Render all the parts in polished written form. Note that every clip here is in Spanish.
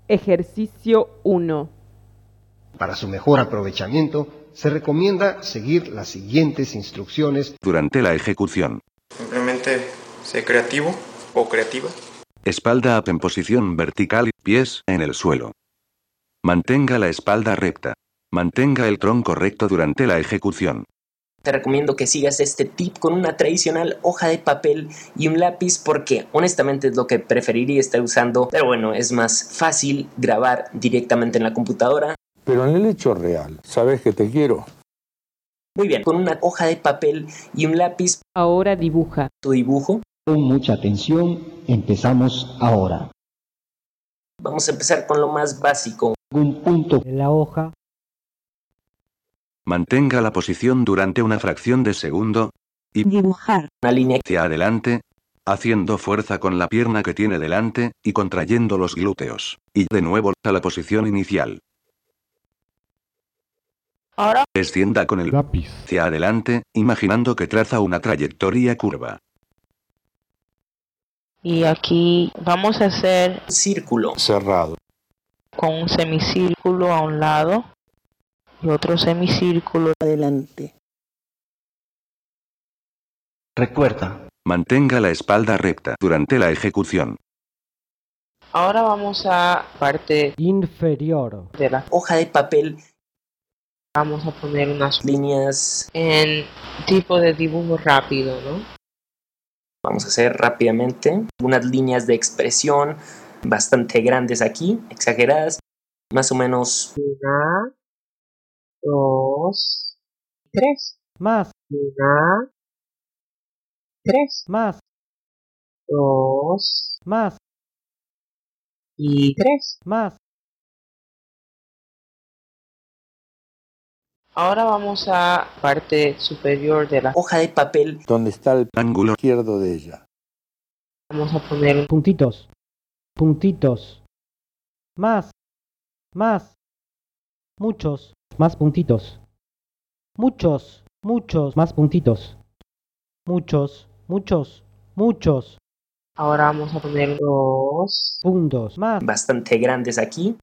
Ejercicio 1. Para su mejor aprovechamiento, se recomienda seguir las siguientes instrucciones durante la ejecución. Simplemente sé creativo o creativa. Espalda up en posición vertical y pies en el suelo. Mantenga la espalda recta. Mantenga el tronco recto durante la ejecución. Te recomiendo que sigas este tip con una tradicional hoja de papel y un lápiz porque honestamente es lo que preferiría estar usando, pero bueno, es más fácil grabar directamente en la computadora. Pero en el hecho real, ¿sabes que te quiero? Muy bien, con una hoja de papel y un lápiz. Ahora dibuja. Tu dibujo. Con mucha atención, empezamos ahora. Vamos a empezar con lo más básico. Un punto en la hoja. Mantenga la posición durante una fracción de segundo y dibujar una línea hacia adelante, haciendo fuerza con la pierna que tiene delante y contrayendo los glúteos. Y de nuevo a la posición inicial. Ahora descienda con el lápiz hacia adelante, imaginando que traza una trayectoria curva. Y aquí vamos a hacer un círculo cerrado con un semicírculo a un lado y otro semicírculo adelante. Recuerda, mantenga la espalda recta durante la ejecución. Ahora vamos a parte inferior de la hoja de papel. Vamos a poner unas líneas en tipo de dibujo rápido, ¿no? Vamos a hacer rápidamente unas líneas de expresión bastante grandes aquí, exageradas, más o menos 1, 2, 3. Más. 1, 3. Más. 2. Más. Y 3. Más. Ahora vamos a parte superior de la hoja de papel. donde está el ángulo izquierdo de ella. Vamos a poner puntitos. Puntitos. Más. Más. Muchos. Más puntitos. Muchos. Muchos. Más puntitos. Muchos. Muchos. Muchos. Ahora vamos a poner 2 puntos. Más. Bastante grandes aquí.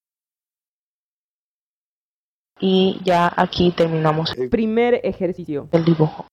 Y ya aquí terminamos Primer ejercicio. el dibujo.